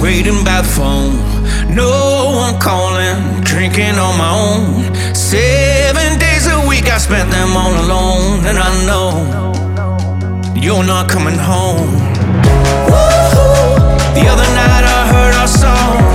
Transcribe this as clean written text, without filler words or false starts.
waiting by the phone. No one calling, drinking on my own. 7 days a week I spent them all alone. And I know you're not coming home. Woo-hoo. The other night I heard our song.